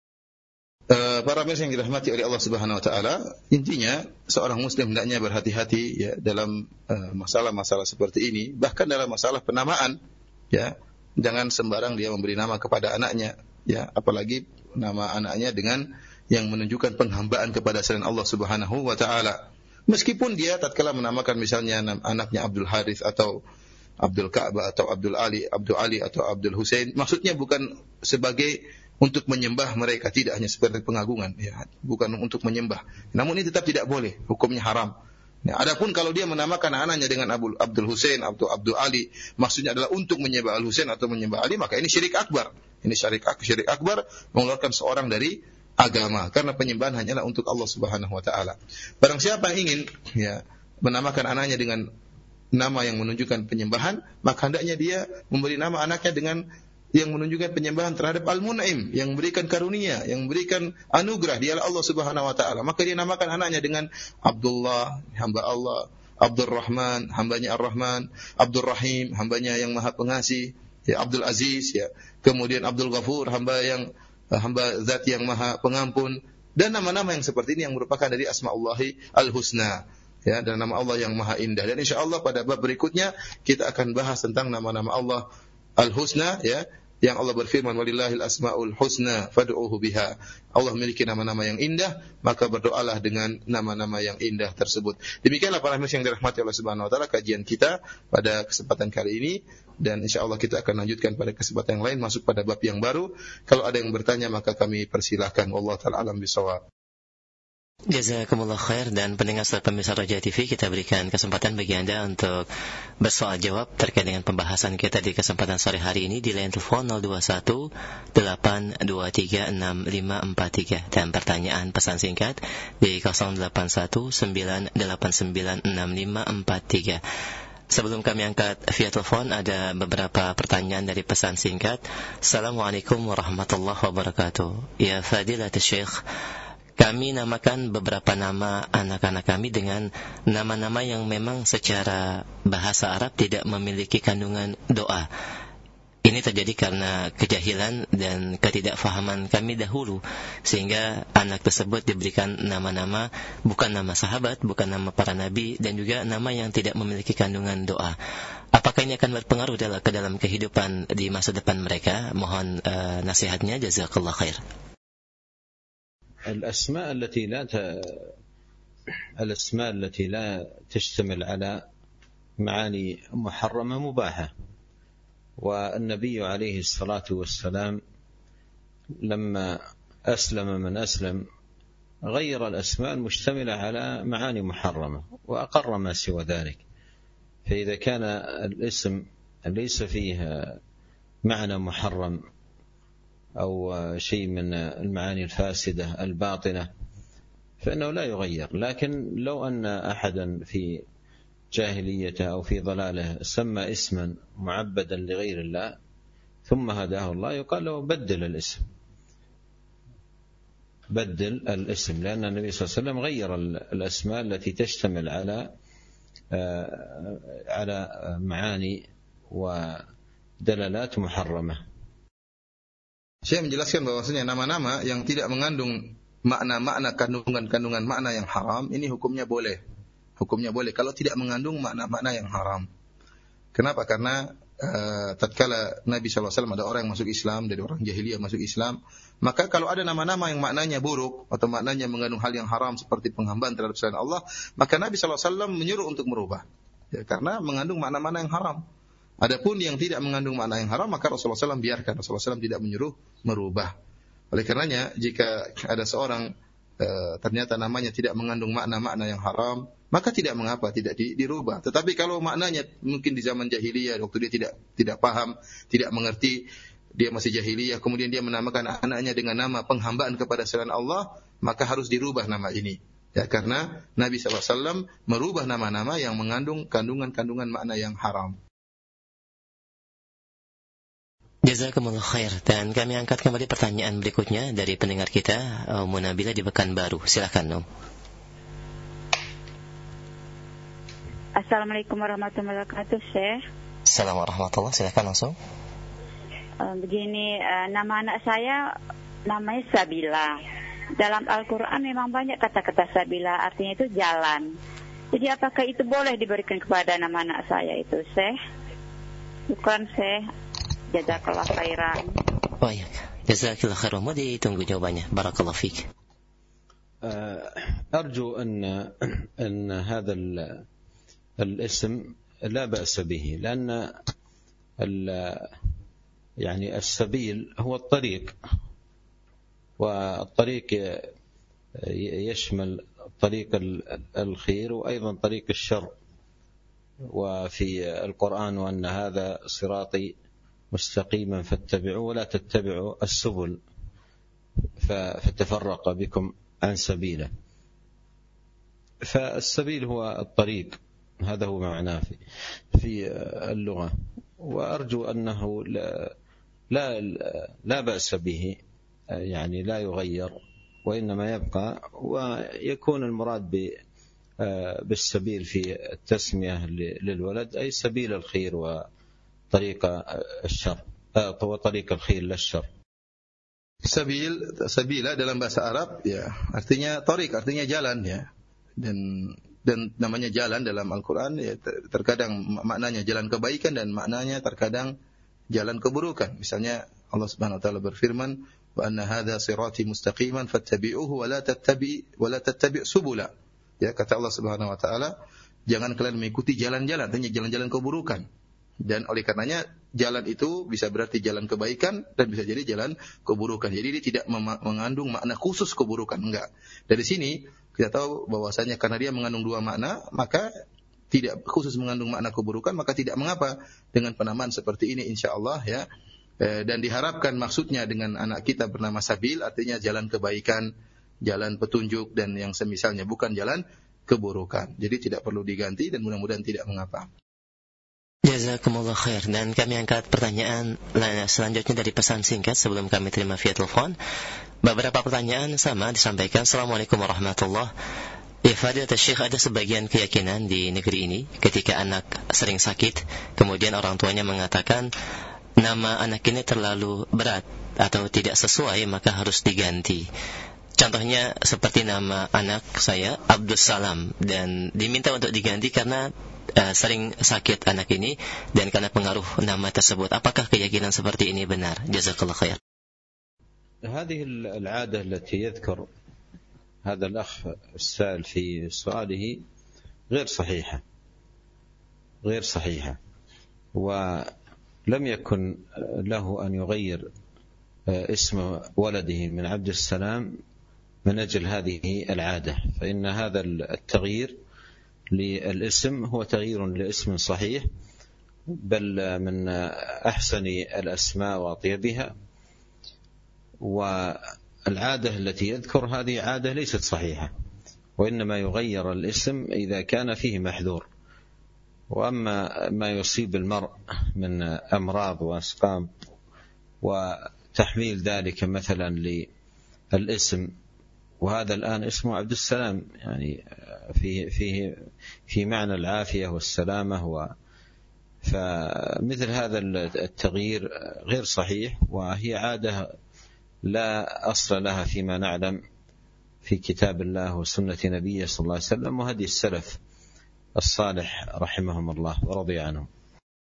Para pemirsa yang dirahmati oleh Allah Subhanahu wa taala, intinya seorang muslim hendaknya berhati-hati ya dalam uh, masalah-masalah seperti ini, bahkan dalam masalah penamaan ya. Jangan sembarang dia memberi nama kepada anaknya ya, apalagi nama anaknya dengan yang menunjukkan penghambaan kepada selain Allah Subhanahu wa taala. Meskipun dia tatkala menamakan misalnya anaknya Abdul Harith atau Abdul Ka'bah atau Abdul Ali, Abdul Ali atau Abdul Husain, maksudnya bukan sebagai untuk menyembah mereka, tidak, hanya seperti pengagungan ya, bukan untuk menyembah. Namun ini tetap tidak boleh, hukumnya haram. Nah, adapun kalau dia menamakan anaknya dengan Abdul, Abdul Husain atau Abdul Ali, maksudnya adalah untuk menyembah Al Husain atau menyembah Ali, maka ini syirik akbar. Ini syirik syirik akbar, mengeluarkan seorang dari agama, karena penyembahan hanyalah untuk Allah Subhanahu wa taala. Barang siapa yang ingin ya menamakan anaknya dengan nama yang menunjukkan penyembahan, maka hendaknya dia memberi nama anaknya dengan yang menunjukkan penyembahan terhadap Al-Mun'im, yang memberikan karunia, yang memberikan anugerah, dialah Allah Subhanahu wa taala. Maka dia namakan anaknya dengan Abdullah, hamba Allah, Abdul Rahman, hambanya Ar-Rahman, Abdul Rahim, hambanya yang Maha Pengasih, ya Abdul Aziz ya. Kemudian Abdul Ghafur, hamba yang hamba zat yang Maha Pengampun, dan nama-nama yang seperti ini yang merupakan dari Asmaullahi Al-Husna. Ya, dan nama Allah yang Maha Indah. Dan insyaallah pada bab berikutnya kita akan bahas tentang nama-nama Allah Al-Husna ya, yang Allah berfirman walillahil asmaul husna fad'uuhu biha. Allah memiliki nama-nama yang indah, maka berdoalah dengan nama-nama yang indah tersebut. Demikianlah para pemirsa yang dirahmati Allah Subhanahu wa taala kajian kita pada kesempatan kali ini, dan insyaallah kita akan lanjutkan pada kesempatan yang lain masuk pada bab yang baru. Kalau ada yang bertanya maka kami persilahkan. Wallahu taala alam bisawab. Jazakumullah khair. Dan pendengar serta pemirsa Raja T V, kita berikan kesempatan bagi Anda untuk bersoal jawab terkait dengan pembahasan kita di kesempatan sore hari ini di line telepon nol dua satu delapan dua tiga enam lima empat tiga dan pertanyaan pesan singkat di nol delapan satu sembilan delapan sembilan enam lima empat tiga. Sebelum kami angkat via telepon, ada beberapa pertanyaan dari pesan singkat. Assalamualaikum warahmatullahi wabarakatuh. Ya Fadilatul Syekh, kami namakan beberapa nama anak-anak kami dengan nama-nama yang memang secara bahasa Arab tidak memiliki kandungan doa. Ini terjadi karena kejahilan dan ketidakfahaman kami dahulu, sehingga anak tersebut diberikan nama-nama bukan nama sahabat, bukan nama para nabi, dan juga nama yang tidak memiliki kandungan doa. Apakah ini akan berpengaruh dalam, ke dalam kehidupan di masa depan mereka? Mohon uh, nasihatnya. Jazakallah khair. الأسماء التي لا ت... الأسماء التي لا تشتمل على معاني محرمة مباحة. والنبي عليه الصلاة والسلام لما أسلم من أسلم غير الأسماء المشتملة على معاني محرمة وأقر ما سوى ذلك. فإذا كان الاسم ليس فيه معنى محرم أو شيء من المعاني الفاسدة الباطنة فإنه لا يغير. لكن لو أن أحدا في جاهليته أو في ضلاله سمى اسما معبدا لغير الله ثم هداه الله يقال له بدل الاسم بدل الاسم لأن النبي صلى الله عليه وسلم غير الأسماء التي تشتمل على على معاني ودلالات محرمة. Saya menjelaskan bahwasanya nama-nama yang tidak mengandung makna-makna kandungan-kandungan makna yang haram, ini hukumnya boleh. Hukumnya boleh kalau tidak mengandung makna-makna yang haram. Kenapa? Karena uh, tatkala Nabi shallallahu alaihi wasallam ada orang yang masuk Islam, dari orang jahiliyah masuk Islam, maka kalau ada nama-nama yang maknanya buruk atau maknanya mengandung hal yang haram seperti penghambaan terhadap selain Allah, maka Nabi shallallahu alaihi wasallam menyuruh untuk merubah. Ya, karena mengandung makna-makna yang haram. Adapun yang tidak mengandung makna yang haram, maka Rasulullah shallallahu alaihi wasallam biarkan. Rasulullah shallallahu alaihi wasallam tidak menyuruh merubah. Oleh karenanya, jika ada seorang e, ternyata namanya tidak mengandung makna-makna yang haram, maka tidak mengapa, tidak di, dirubah. Tetapi kalau maknanya mungkin di zaman jahiliyah, waktu dia tidak tidak paham, tidak mengerti, dia masih jahiliyah, kemudian dia menamakan anaknya dengan nama penghambaan kepada selain Allah, maka harus dirubah nama ini. Ya, karena Nabi shallallahu alaihi wasallam merubah nama-nama yang mengandung kandungan-kandungan makna yang haram. Jazakumullah khair. Dan kami angkat kembali pertanyaan berikutnya dari pendengar kita, Ummu Nabila di Pekanbaru. Silakan, Om. Assalamualaikum warahmatullahi wabarakatuh, Syekh. Assalamualaikum warahmatullahi wabarakatuh. Silakan langsung. Begini, nama anak saya namanya Sabila. Dalam Al-Quran memang banyak kata-kata Sabila, artinya itu jalan. Jadi apakah itu boleh diberikan kepada nama anak saya itu, Syekh? Bukan, Syekh. Jazakallah khairan. Baik. Jazakallah khairan. Mau ditunggu jawabannya. Barakallah fiik. أرجو أن أن هذا الاسم لا بأس به لأن يعني السبيل هو الطريق والطريق يشمل طريق الخير وأيضا طريق الشر وفي القرآن وأن هذا صراطي مستقيما فاتبعوا ولا تتبعوا السبل فتفرق بكم عن سبيله فالسبيل هو الطريق هذا هو معناه في, في اللغة وأرجو أنه لا, لا, لا بأس به يعني لا يغير وإنما يبقى ويكون المراد بالسبيل في التسمية للولد أي سبيل الخير وطريق الشر وطريق الخير للشر. Sabil, sabila dalam bahasa Arab ya artinya tariq, artinya jalan ya. Dan dan namanya jalan dalam Al-Qur'an ya terkadang maknanya jalan kebaikan dan maknanya terkadang jalan keburukan. Misalnya Allah Subhanahu wa taala berfirman, "Wa anna hadza sirati mustaqiman fattabi'uhu wa la tattabi' wa la tattabi' subula." Ya, kata Allah Subhanahu wa taala, jangan kalian mengikuti jalan-jalan, artinya jalan-jalan keburukan. Dan oleh karenanya jalan itu bisa berarti jalan kebaikan dan bisa jadi jalan keburukan. Jadi dia tidak mengandung makna khusus keburukan, enggak. Dari sini kita tahu bahwasanya karena dia mengandung dua makna, maka tidak khusus mengandung makna keburukan, maka tidak mengapa dengan penamaan seperti ini insyaallah ya. Dan diharapkan maksudnya dengan anak kita bernama Sabil artinya jalan kebaikan, jalan petunjuk dan yang semisalnya, bukan jalan keburukan. Jadi tidak perlu diganti dan mudah-mudahan tidak mengapa. Jazakumullah khair. Dan kami angkat pertanyaan selanjutnya dari pesan singkat sebelum kami terima via telepon. Beberapa pertanyaan sama disampaikan. Assalamualaikum warahmatullahi wabarakatuh. Ya Fadilatul Syekh, ada sebagian keyakinan di negeri ini ketika anak sering sakit, kemudian orang tuanya mengatakan nama anak ini terlalu berat atau tidak sesuai maka harus diganti. Contohnya seperti nama anak saya Abdus Salam dan diminta untuk diganti karena uh, sering sakit anak ini dan karena pengaruh nama tersebut. Apakah keyakinan seperti ini benar? Jazakallah khair. هذه العادة التي يذكر هذا الأخ السائل في سؤاله غير صحيحة غير صحيحة ولم يكن له أن يغير اسم ولده من عبد السلام من أجل هذه العادة فإن هذا التغيير للاسم هو تغيير لاسم صحيح بل من أحسن الأسماء وأطيبها والعادة التي يذكر هذه عادة ليست صحيحة وإنما يغير الاسم إذا كان فيه محذور وأما ما يصيب المرء من أمراض وأسقام وتحميل ذلك مثلا للاسم وهذا الآن اسمه عبد السلام يعني فيه فيه في معنى العافية والسلامة و فمثل هذا التغيير غير صحيح وهي عادة لا أصل لها فيما نعلم في كتاب الله وسنة نبيه صلى الله عليه وسلم وهدي السلف الصالح رحمهم الله ورضي عنهم.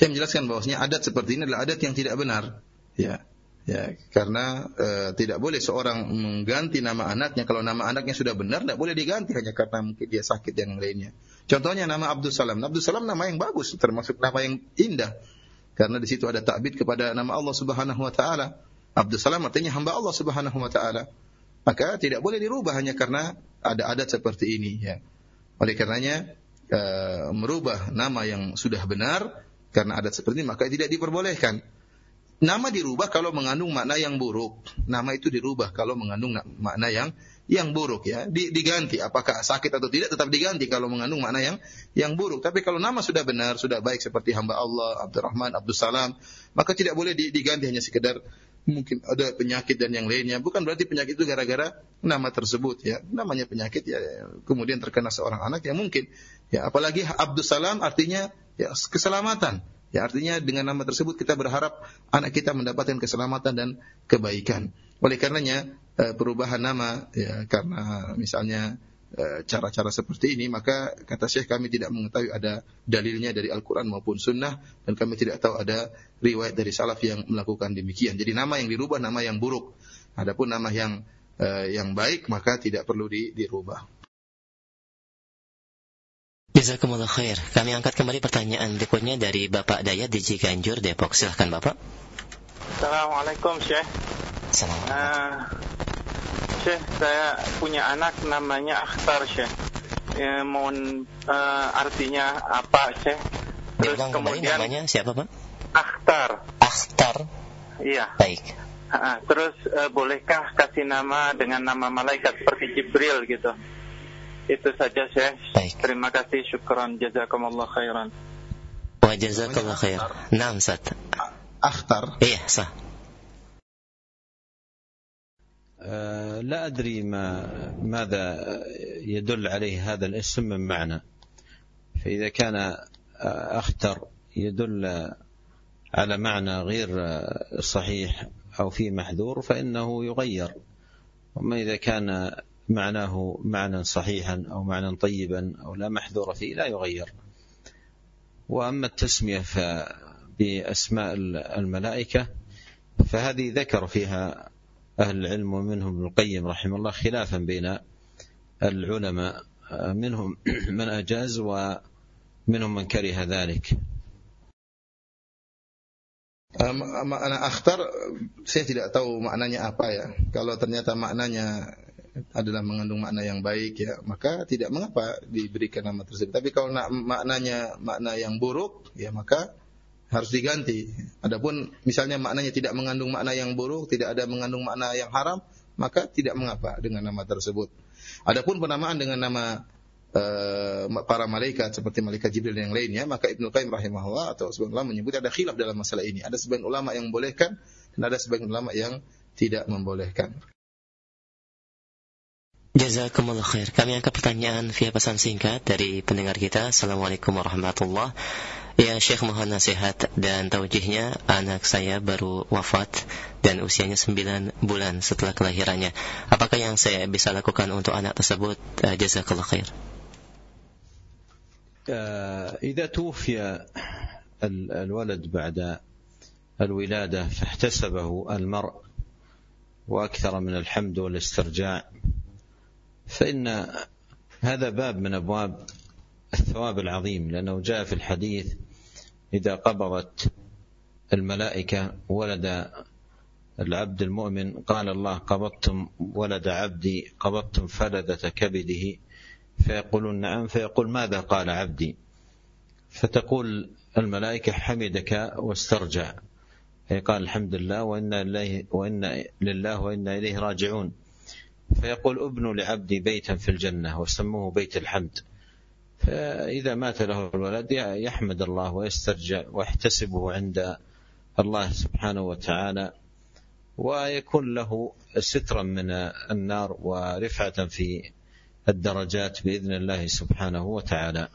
Saya menjelaskan bahwasanya adat seperti ini adalah adat yang tidak benar. Ya. Ya, karena e, tidak boleh seorang mengganti nama anaknya kalau nama anaknya sudah benar, tidak boleh diganti hanya karena mungkin dia sakit dan yang lainnya. Contohnya nama Abdul Salam. Abdul Salam nama yang bagus, termasuk nama yang indah. Karena di situ ada ta'bid kepada nama Allah Subhanahu wa taala. Abdul Salam artinya hamba Allah Subhanahu wa taala. Maka tidak boleh dirubah hanya karena ada adat seperti ini, ya. Oleh karenanya e, merubah nama yang sudah benar karena adat seperti ini maka tidak diperbolehkan. Nama dirubah kalau mengandung makna yang buruk. Nama itu dirubah kalau mengandung makna yang yang buruk, ya. Diganti, apakah sakit atau tidak tetap diganti kalau mengandung makna yang yang buruk. Tapi kalau nama sudah benar, sudah baik seperti hamba Allah, Abdurrahman, Abdul Salam, maka tidak boleh diganti hanya sekedar mungkin ada penyakit dan yang lainnya. Bukan berarti penyakit itu gara-gara nama tersebut, ya. Namanya penyakit, ya, kemudian terkena seorang anak, ya mungkin. Ya, apalagi Abdul Salam artinya ya keselamatan. Ya, artinya dengan nama tersebut kita berharap anak kita mendapatkan keselamatan dan kebaikan. Oleh karenanya perubahan nama, ya, karena misalnya cara-cara seperti ini, maka kata Syekh kami tidak mengetahui ada dalilnya dari Al-Quran maupun Sunnah, dan kami tidak tahu ada riwayat dari salaf yang melakukan demikian. Jadi nama yang dirubah nama yang buruk. Adapun nama yang yang baik maka tidak perlu dirubah. Jazakumullah khair. Kami angkat kembali pertanyaan berikutnya dari Bapak Dayat di Ciganjur, Depok. Silahkan Bapak. Assalamualaikum Syekh. Assalamualaikum. Uh, Syekh, saya punya anak namanya Akhtar Syekh. Ya, mohon uh, artinya apa Syekh? Terus Diulang kemudian kembali namanya siapa Pak? Akhtar. Akhtar. Iya. Baik. Uh, terus uh, bolehkah kasih nama dengan nama malaikat seperti Jibril gitu? Itu saja Syekh. Baik. Terima kasih, syukran, jazakumullah khairan. Wa jazakallah khair. Naam, Ustaz. Akhtar. Iya, sah. لا أدري ما ماذا يدل عليه هذا الاسم من معنى. فإذا كان أخطر يدل على معنى غير صحيح أو في محذور فإنه يغير. وما إذا كان معناه معنى صحيحا أو معنى طيبا أو لا محذور فيه لا يغير. وأما التسمية بأسماء الملائكة فهذه ذكر فيها أهل العلم ومنهم ابن القيم رحمه الله خلافا بين العلماء، منهم من أجاز ومنهم من كره ذلك. Makna akhtar saya tidak tahu maknanya apa, ya. Kalau ternyata maknanya adalah mengandung makna yang baik, ya, maka tidak mengapa diberikan nama tersebut. Tapi kalau maknanya makna yang buruk, ya, maka harus diganti. Adapun misalnya maknanya tidak mengandung makna yang buruk, tidak ada mengandung makna yang haram, maka tidak mengapa dengan nama tersebut. Adapun penamaan dengan nama uh, para malaikat seperti malaikat Jibril dan yang lainnya, maka Ibnu Qayyim rahimahullah atau sebagian ulama menyebut ada khilaf dalam masalah ini. Ada sebagian ulama yang membolehkan dan ada sebagian ulama yang tidak membolehkan. Jazakumullah khair. Kami angkat pertanyaan via pesan singkat dari pendengar kita. Assalamualaikum warahmatullahi wabarakatuh. Ya Syekh, mohon nasihat dan taujihnya. Anak saya baru wafat dan usianya sembilan bulan setelah kelahirannya. Apakah yang saya bisa lakukan untuk anak tersebut? Jazakallah khair. إذا توفي الولد بعد الولادة فاحتسبه المرء وأكثر من الحمد والاسترجاع فإن هذا باب من أبواب الثواب العظيم، لأنه جاء في الحديث إذا قبضت الملائكة ولد العبد المؤمن قال الله قبضتم ولد عبدي قبضتم فلذة كبده فيقولون نعم، فيقول ماذا قال عبدي، فتقول الملائكة حمدك واسترجع، فيقال الحمد لله وإنا إليه وإنا لله وإنا إليه راجعون، فيقول ابنوا لعبدي بيتا في الجنة وسموه بيت الحمد. فإذا مات له الولد يحمد الله ويسترجع ويحتسبه عند الله سبحانه وتعالى ويكون له سترا من النار ورفعة في الدرجات بإذن الله سبحانه وتعالى.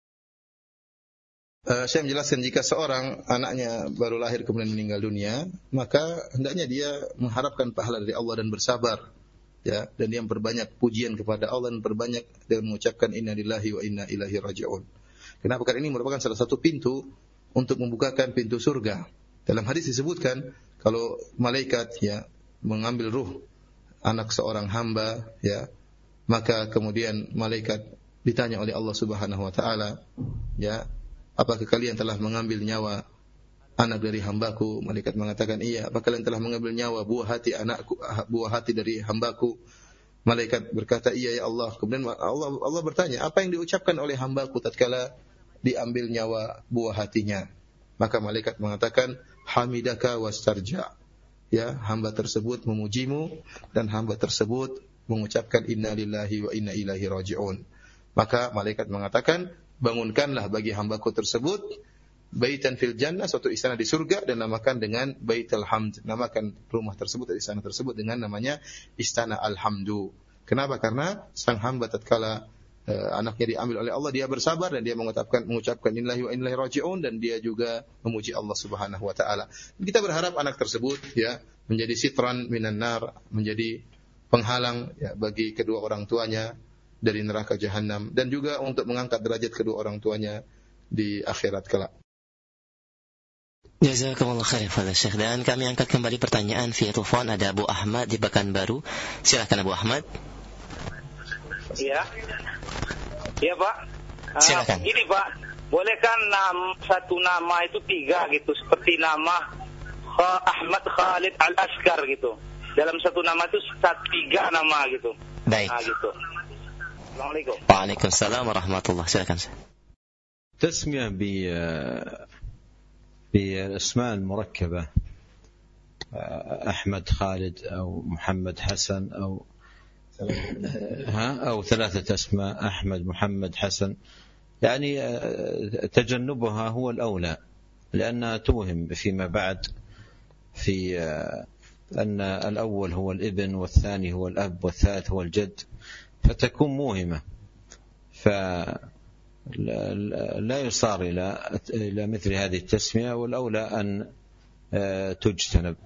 Uh, saya menjelaskan jika seorang anaknya baru lahir kemudian meninggal dunia, maka hendaknya dia mengharapkan pahala dari Allah dan bersabar, ya, dan dia memperbanyak pujian kepada Allah dan berbanyak dengan mengucapkan inna lillahi wa inna ilaihi raji'un. Kenapa? Karena ini merupakan salah satu pintu untuk membukakan pintu surga. Dalam hadis disebutkan kalau malaikat ya mengambil ruh anak seorang hamba ya, maka kemudian malaikat ditanya oleh Allah Subhanahu wa taala, ya, apakah kalian telah mengambil nyawa anak dari hambaku? Malaikat mengatakan, iya. Apakah kalian telah mengambil nyawa buah hati anakku, buah hati dari hambaku? Malaikat berkata, iya ya Allah. Kemudian Allah Allah bertanya, apa yang diucapkan oleh hambaku tatkala diambil nyawa buah hatinya? Maka malaikat mengatakan, hamidaka wastarja. Ya, hamba tersebut memujimu dan hamba tersebut mengucapkan inna lillahi wa inna ilaihi raji'un. Maka malaikat mengatakan, bangunkanlah bagi hambaku tersebut baitan fil jannah, suatu istana di surga, dan namakan dengan Baitul Hamd. Namakan rumah tersebut, istana tersebut dengan namanya Istana Alhamdu. Kenapa? Karena sang hamba tatkala uh, anaknya diambil oleh Allah, dia bersabar dan dia mengucapkan mengucapkan innallahi wa inna ilaihi raji'un, dan dia juga memuji Allah Subhanahu wa taala. Kita berharap anak tersebut ya menjadi sitran minan nar, menjadi penghalang ya bagi kedua orang tuanya dari neraka jahanam, dan juga untuk mengangkat derajat kedua orang tuanya di akhirat kelak. Jazakumullah khairan fadhil Syekh. Dan kami angkat kembali pertanyaan via telepon. Ada Abu Ahmad di Pekanbaru. Silakan Abu Ahmad. Iya. Iya, Pak. Silakan. Uh, ini Pak, bolehkan nama, satu nama itu tiga gitu, seperti nama Ahmad Khalid Al-Askar gitu. Dalam satu nama itu tiga nama gitu. Baik. Nah, gitu. Assalamualaikum. Waalaikumsalam warahmatullahi wabarakatuh. Silakan. تسمية ب بالأسماء المركبة أحمد خالد أو محمد حسن أو ها أو ثلاثة أسماء أحمد محمد حسن، يعني تجنبها هو الأولى، لأنها توهم فيما بعد في أن الأول هو الابن والثاني هو الأب والثالث هو الجد، فتكون موهمة، فلا يصار إلى إلى مثل هذه التسمية، والأولى أن تجتنب.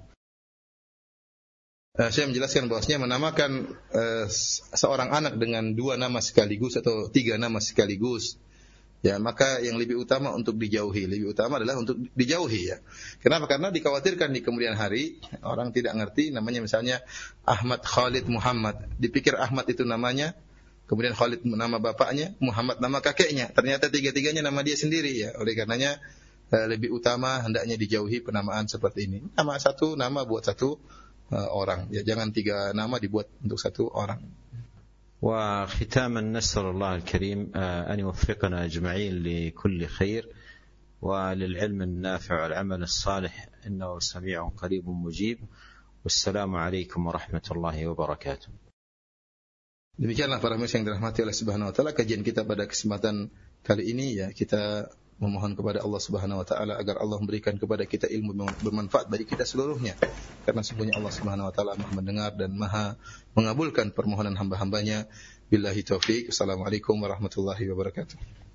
Saya menjelaskan bahwasanya menamakan uh, seorang anak dengan dua nama sekaligus atau tiga nama sekaligus, ya, maka yang lebih utama untuk dijauhi. Lebih utama adalah untuk dijauhi, ya. Kenapa? Karena dikhawatirkan di kemudian hari orang tidak ngerti namanya, misalnya Ahmad Khalid Muhammad. Dipikir Ahmad itu namanya, kemudian Khalid nama bapaknya, Muhammad nama kakeknya. Ternyata tiga-tiganya nama dia sendiri, ya. Oleh karenanya uh, lebih utama hendaknya dijauhi penamaan seperti ini. Nama satu nama buat satu uh, orang, ya, jangan tiga nama dibuat untuk satu orang. وختاما نسأل الله الكريم أن يوفقنا أجمعين لكل خير وللعلم النافع والعمل الصالح، إنه سميع قريب مجيب، والسلام عليكم ورحمة الله وبركاته. Demikianlah para pemirsa yang dirahmati oleh Subhanahu wa taala, kajian kita pada kesempatan kali ini, ya, kita memohon kepada Allah Subhanahu wa taala agar Allah memberikan kepada kita ilmu yang bermanfaat bagi kita seluruhnya, karena sesungguhnya Allah Subhanahu wa taala Maha mendengar dan Maha mengabulkan permohonan hamba-hambanya. Billahi taufik. Assalamualaikum warahmatullahi wabarakatuh.